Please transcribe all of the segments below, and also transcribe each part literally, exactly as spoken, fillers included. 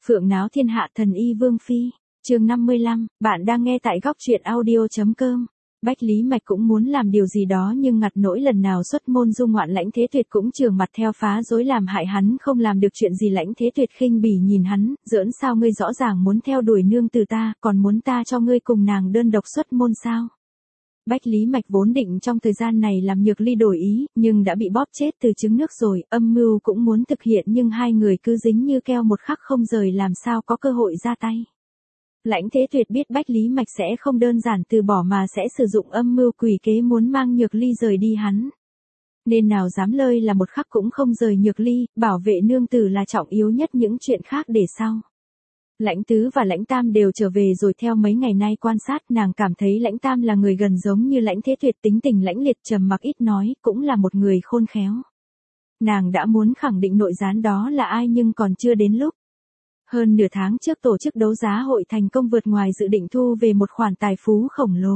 Phượng náo thiên hạ thần y Vương Phi, chương năm mươi lăm, bạn đang nghe tại góc truyện audio.com. Bách Lý Mạch cũng muốn làm điều gì đó nhưng ngặt nỗi lần nào xuất môn du ngoạn Lãnh Thế Tuyệt cũng trường mặt theo phá dối làm hại hắn không làm được chuyện gì. Lãnh Thế Tuyệt khinh bỉ nhìn hắn, giỡn sao ngươi rõ ràng muốn theo đuổi nương từ ta, còn muốn ta cho ngươi cùng nàng đơn độc xuất môn sao? Bách Lý Mạch vốn định trong thời gian này làm Nhược Ly đổi ý, nhưng đã bị bóp chết từ trứng nước rồi, âm mưu cũng muốn thực hiện nhưng hai người cứ dính như keo một khắc không rời làm sao có cơ hội ra tay. Lãnh Thế Tuyệt biết Bách Lý Mạch sẽ không đơn giản từ bỏ mà sẽ sử dụng âm mưu quỷ kế muốn mang Nhược Ly rời đi hắn. Nên nào dám lơi là một khắc cũng không rời Nhược Ly, bảo vệ nương tử là trọng yếu nhất, những chuyện khác để sau. Lãnh Tứ và Lãnh Tam đều trở về rồi. Theo mấy ngày nay quan sát, nàng cảm thấy Lãnh Tam là người gần giống như Lãnh Thế Tuyệt, tính tình lãnh liệt trầm mặc ít nói, cũng là một người khôn khéo. Nàng đã muốn khẳng định nội gián đó là ai nhưng còn chưa đến lúc. Hơn nửa tháng trước tổ chức đấu giá hội thành công vượt ngoài dự định thu về một khoản tài phú khổng lồ.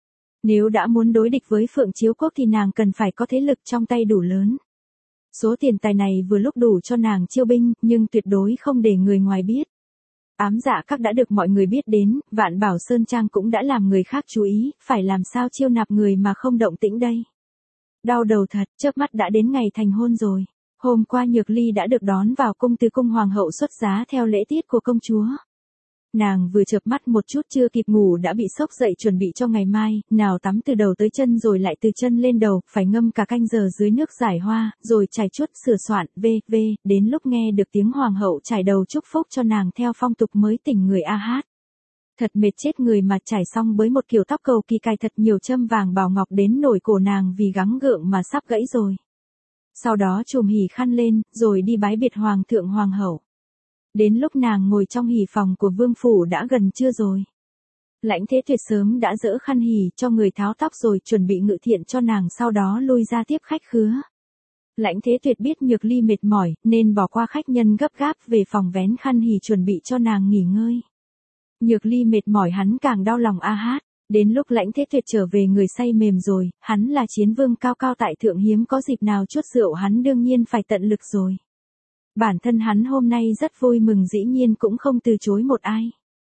Nếu đã muốn đối địch với Phượng Chiếu Quốc thì nàng cần phải có thế lực trong tay đủ lớn. Số tiền tài này vừa lúc đủ cho nàng chiêu binh, nhưng tuyệt đối không để người ngoài biết. Ám Dạ Các đã được mọi người biết đến, Vạn Bảo Sơn Trang cũng đã làm người khác chú ý, phải làm sao chiêu nạp người mà không động tĩnh đây. Đau đầu thật, chớp mắt đã đến ngày thành hôn rồi. Hôm qua Nhược Ly đã được đón vào cung từ cung hoàng hậu xuất giá theo lễ tiết của công chúa. Nàng vừa chợp mắt một chút chưa kịp ngủ đã bị sốc dậy chuẩn bị cho ngày mai, nào tắm từ đầu tới chân rồi lại từ chân lên đầu, phải ngâm cả canh giờ dưới nước giải hoa, rồi chải chuốt sửa soạn, vê vê, đến lúc nghe được tiếng hoàng hậu chải đầu chúc phúc cho nàng theo phong tục mới tỉnh người a hát. Thật mệt chết người mà trải xong với một kiểu tóc cầu kỳ cài thật nhiều châm vàng bảo ngọc đến nổi cổ nàng vì gắng gượng mà sắp gãy rồi. Sau đó chùm hỉ khăn lên, rồi đi bái biệt hoàng thượng hoàng hậu. Đến lúc nàng ngồi trong hỉ phòng của vương phủ đã gần trưa rồi. Lãnh Thế Tuyệt sớm đã dỡ khăn hỉ cho người tháo tóc rồi chuẩn bị ngự thiện cho nàng, sau đó lui ra tiếp khách khứa. Lãnh Thế Tuyệt biết Nhược Ly mệt mỏi, nên bỏ qua khách nhân gấp gáp về phòng vén khăn hỉ chuẩn bị cho nàng nghỉ ngơi. Nhược Ly mệt mỏi hắn càng đau lòng a hát. Đến lúc Lãnh Thế Tuyệt trở về người say mềm rồi, hắn là chiến vương cao cao tại thượng, hiếm có dịp nào chuốt rượu, hắn đương nhiên phải tận lực rồi. Bản thân hắn hôm nay rất vui mừng, dĩ nhiên cũng không từ chối một ai.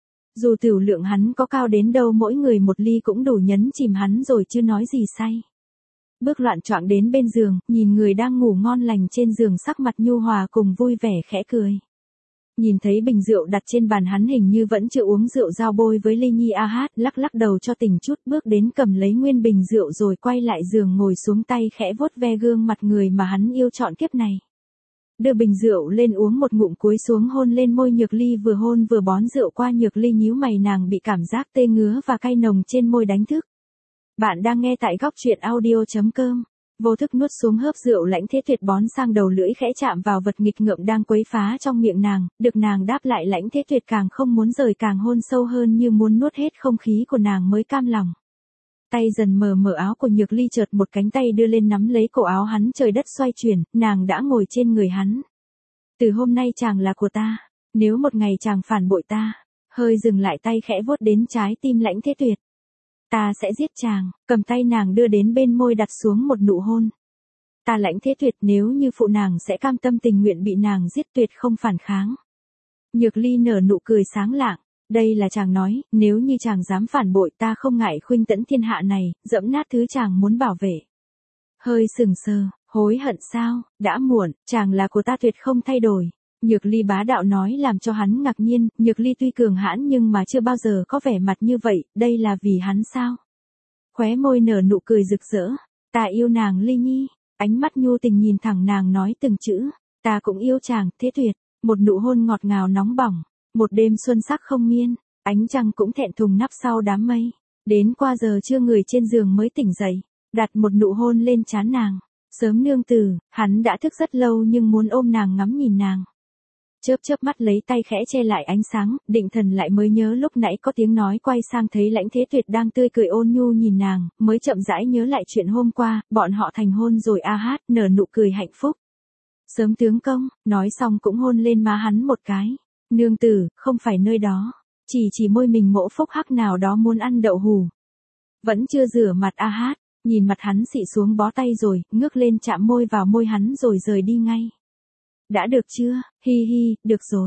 Dù tửu lượng hắn có cao đến đâu, mỗi người một ly cũng đủ nhấn chìm hắn rồi chứ nói gì say. Bước loạn choạng đến bên giường, nhìn người đang ngủ ngon lành trên giường, sắc mặt nhu hòa cùng vui vẻ khẽ cười. Nhìn thấy bình rượu đặt trên bàn, hắn hình như vẫn chưa uống rượu giao bôi với Lê Nhi a hát, lắc lắc đầu cho tỉnh chút, bước đến cầm lấy nguyên bình rượu rồi quay lại giường ngồi xuống, tay khẽ vuốt ve gương mặt người mà hắn yêu trọn kiếp này. Đưa bình rượu lên uống một ngụm, cúi xuống hôn lên môi Nhược Ly, vừa hôn vừa bón rượu qua. Nhược Ly nhíu mày, nàng bị cảm giác tê ngứa và cay nồng trên môi đánh thức. Bạn đang nghe tại góc truyện audio.com. Vô thức nuốt xuống hớp rượu Lãnh Thế Tuyệt bón sang đầu, lưỡi khẽ chạm vào vật nghịch ngợm đang quấy phá trong miệng nàng, được nàng đáp lại Lãnh Thế Tuyệt càng không muốn rời, càng hôn sâu hơn như muốn nuốt hết không khí của nàng mới cam lòng. Tay dần mờ mở áo của Nhược Ly, chợt một cánh tay đưa lên nắm lấy cổ áo hắn, trời đất xoay chuyển, nàng đã ngồi trên người hắn. Từ hôm nay chàng là của ta, nếu một ngày chàng phản bội ta, hơi dừng lại, tay khẽ vuốt đến trái tim Lãnh Thế Tuyệt. Ta sẽ giết chàng, cầm tay nàng đưa đến bên môi đặt xuống một nụ hôn. Ta Lãnh Thế Tuyệt nếu như phụ nàng sẽ cam tâm tình nguyện bị nàng giết, tuyệt không phản kháng. Nhược Ly nở nụ cười sáng lạng, đây là chàng nói, nếu như chàng dám phản bội ta không ngại khuynh tẫn thiên hạ này, dẫm nát thứ chàng muốn bảo vệ. Hơi sừng sờ, hối hận sao, đã muộn, chàng là của ta tuyệt không thay đổi. Nhược Ly bá đạo nói làm cho hắn ngạc nhiên, Nhược Ly tuy cường hãn nhưng mà chưa bao giờ có vẻ mặt như vậy, đây là vì hắn sao? Khóe môi nở nụ cười rực rỡ, ta yêu nàng Ly Nhi, ánh mắt nhu tình nhìn thẳng nàng nói từng chữ, ta cũng yêu chàng Thế Tuyệt, một nụ hôn ngọt ngào nóng bỏng, một đêm xuân sắc không miên, ánh trăng cũng thẹn thùng nấp sau đám mây, đến qua giờ trưa người trên giường mới tỉnh dậy, đặt một nụ hôn lên trán nàng, sớm nương tử, hắn đã thức rất lâu nhưng muốn ôm nàng ngắm nhìn nàng. Chớp chớp mắt lấy tay khẽ che lại ánh sáng, định thần lại mới nhớ lúc nãy có tiếng nói, quay sang thấy Lãnh Thế Tuyệt đang tươi cười ôn nhu nhìn nàng, mới chậm rãi nhớ lại chuyện hôm qua, bọn họ thành hôn rồi a hát, nở nụ cười hạnh phúc. Sớm tướng công, nói xong cũng hôn lên má hắn một cái. Nương tử, không phải nơi đó, chỉ chỉ môi mình mỗ phúc hắc nào đó muốn ăn đậu hù. Vẫn chưa rửa mặt a hát, nhìn mặt hắn xị xuống bó tay rồi, ngước lên chạm môi vào môi hắn rồi rời đi ngay. Đã được chưa, hi hi, được rồi.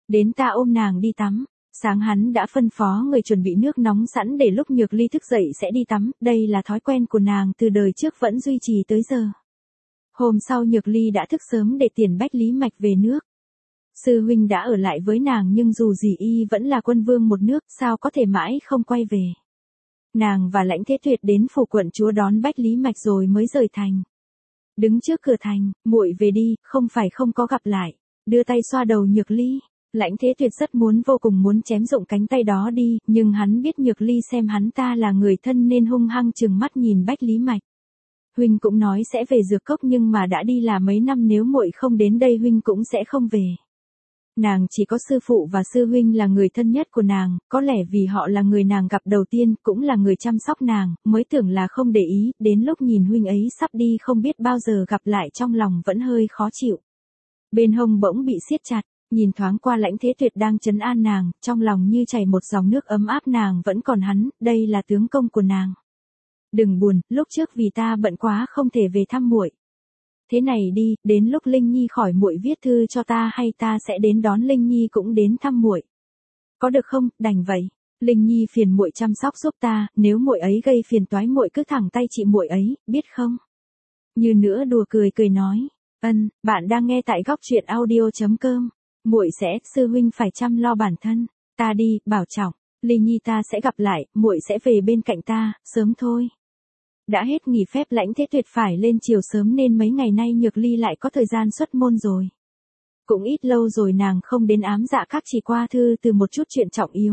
Đến ta ôm nàng đi tắm. Sáng hắn đã phân phó người chuẩn bị nước nóng sẵn để lúc Nhược Ly thức dậy sẽ đi tắm, đây là thói quen của nàng từ đời trước vẫn duy trì tới giờ. Hôm sau Nhược Ly đã thức sớm để tiền Bách Lý Mạch về nước. Sư huynh đã ở lại với nàng nhưng dù gì y vẫn là quân vương một nước, sao có thể mãi không quay về. Nàng và Lãnh Thế Tuyệt đến phủ quận chúa đón Bách Lý Mạch rồi mới rời thành. Đứng trước cửa thành, muội về đi, không phải không có gặp lại. Đưa tay xoa đầu Nhược Ly. Lãnh Thế Tuyệt rất muốn vô cùng muốn chém rụng cánh tay đó đi, nhưng hắn biết Nhược Ly xem hắn ta là người thân nên hung hăng trừng mắt nhìn Bách Lý Mạch. Huynh cũng nói sẽ về Dược Cốc nhưng mà đã đi là mấy năm, nếu muội không đến đây huynh cũng sẽ không về. Nàng chỉ có sư phụ và sư huynh là người thân nhất của nàng, có lẽ vì họ là người nàng gặp đầu tiên, cũng là người chăm sóc nàng, mới tưởng là không để ý, đến lúc nhìn huynh ấy sắp đi không biết bao giờ gặp lại trong lòng vẫn hơi khó chịu. Bên hông bỗng bị siết chặt, nhìn thoáng qua Lãnh Thế Tuyệt đang trấn an nàng, trong lòng như chảy một dòng nước ấm áp, nàng vẫn còn hắn, đây là tướng công của nàng. Đừng buồn, lúc trước vì ta bận quá không thể về thăm muội. Thế này đi, đến lúc Linh Nhi khỏi muội viết thư cho ta hay ta sẽ đến đón Linh Nhi cũng đến thăm muội. Có được không? Đành vậy. Linh Nhi phiền muội chăm sóc giúp ta, nếu muội ấy gây phiền toái muội cứ thẳng tay chị muội ấy, biết không? Như nữa đùa cười cười nói, "Ân, bạn đang nghe tại góc truyện audio chấm com. Muội sẽ, sư huynh phải chăm lo bản thân. Ta đi, bảo trọng. Linh Nhi ta sẽ gặp lại, muội sẽ về bên cạnh ta, sớm thôi." Đã hết nghỉ phép Lãnh Thế Tuyệt phải lên chiều sớm nên mấy ngày nay Nhược Ly lại có thời gian xuất môn rồi. Cũng ít lâu rồi nàng không đến Ám Dạ Các, chỉ qua thư từ một chút chuyện trọng yếu.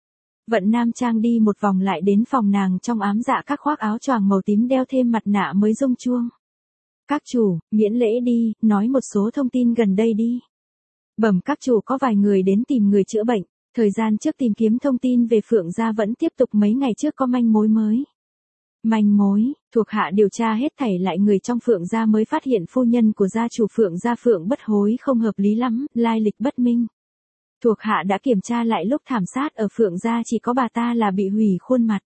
Vận Nam Trang đi một vòng lại đến phòng nàng trong Ám Dạ Các, khoác áo choàng màu tím đeo thêm mặt nạ mới rung chuông. "Các chủ, miễn lễ đi, nói một số thông tin gần đây đi." Bẩm các chủ, có vài người đến tìm người chữa bệnh, thời gian trước tìm kiếm thông tin về Phượng gia vẫn tiếp tục, mấy ngày trước có manh mối mới. Manh mối, thuộc hạ điều tra hết thảy lại người trong Phượng gia mới phát hiện phu nhân của gia chủ Phượng gia Phượng Bất Hối không hợp lý lắm, lai lịch bất minh. Thuộc hạ đã kiểm tra lại lúc thảm sát ở Phượng gia chỉ có bà ta là bị hủy khuôn mặt.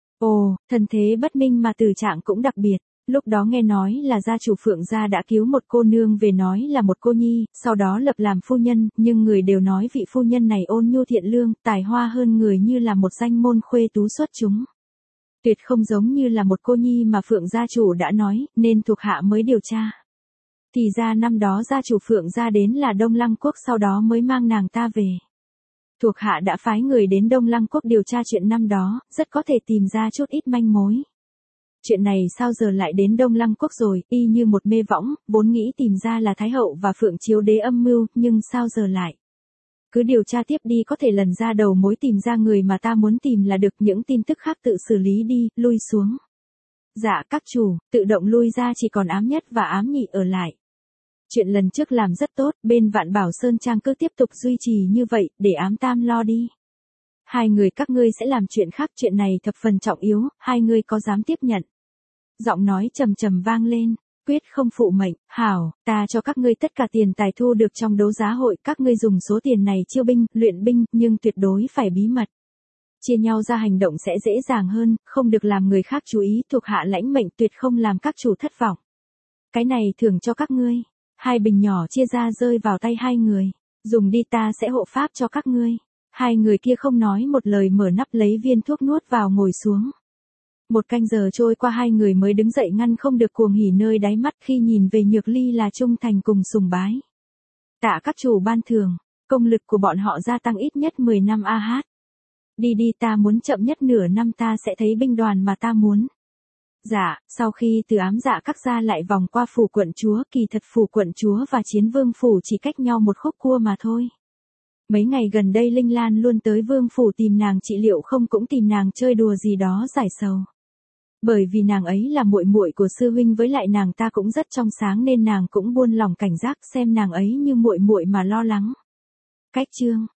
Ồ, thân thế bất minh mà tử trạng cũng đặc biệt. Lúc đó nghe nói là gia chủ Phượng gia đã cứu một cô nương về, nói là một cô nhi, sau đó lập làm phu nhân, nhưng người đều nói vị phu nhân này ôn nhu thiện lương, tài hoa hơn người, như là một danh môn khuê tú xuất chúng. Tuyệt không giống như là một cô nhi mà Phượng gia chủ đã nói, nên thuộc hạ mới điều tra. Thì ra năm đó gia chủ Phượng gia đến là Đông Lăng Quốc, sau đó mới mang nàng ta về. Thuộc hạ đã phái người đến Đông Lăng Quốc điều tra chuyện năm đó, rất có thể tìm ra chút ít manh mối. Chuyện này sao giờ lại đến Đông Lăng Quốc rồi, y như một mê võng, vốn nghĩ tìm ra là Thái Hậu và Phượng Chiếu Đế âm mưu, nhưng sao giờ lại. Cứ điều tra tiếp đi, có thể lần ra đầu mối, tìm ra người mà ta muốn tìm là được, những tin tức khác tự xử lý đi, lui xuống. Dạ các chủ, tự động lui ra, chỉ còn ám nhất và ám nhị ở lại. Chuyện lần trước làm rất tốt, bên Vạn Bảo Sơn Trang cứ tiếp tục duy trì như vậy, để ám tam lo đi. Hai người các ngươi sẽ làm chuyện khác, chuyện này thập phần trọng yếu, hai người có dám tiếp nhận? Giọng nói trầm trầm vang lên, quyết không phụ mệnh, hảo, ta cho các ngươi tất cả tiền tài thu được trong đấu giá hội, các ngươi dùng số tiền này chiêu binh, luyện binh, nhưng tuyệt đối phải bí mật. Chia nhau ra hành động sẽ dễ dàng hơn, không được làm người khác chú ý, thuộc hạ lãnh mệnh tuyệt không làm các chủ thất vọng. Cái này thưởng cho các ngươi. Hai bình nhỏ chia ra rơi vào tay hai người. Dùng đi, ta sẽ hộ pháp cho các ngươi. Hai người kia không nói một lời, mở nắp lấy viên thuốc nuốt vào ngồi xuống. Một canh giờ trôi qua, hai người mới đứng dậy, ngăn không được cuồng hỉ nơi đáy mắt khi nhìn về Nhược Ly là trung thành cùng sùng bái. Tạ các chủ ban thưởng, công lực của bọn họ gia tăng ít nhất mười năm a hát. Đi đi, ta muốn chậm nhất nửa năm ta sẽ thấy binh đoàn mà ta muốn. Dạ, sau khi từ Ám Dạ Các ra lại vòng qua phủ quận chúa, kỳ thật phủ quận chúa và Chiến Vương phủ chỉ cách nhau một khúc cua mà thôi. Mấy ngày gần đây Linh Lan luôn tới Vương phủ tìm nàng trị liệu, không cũng tìm nàng chơi đùa gì đó giải sầu. Bởi vì nàng ấy là muội muội của sư huynh, với lại nàng ta cũng rất trong sáng nên nàng cũng buông lòng cảnh giác, xem nàng ấy như muội muội mà lo lắng. Cách chương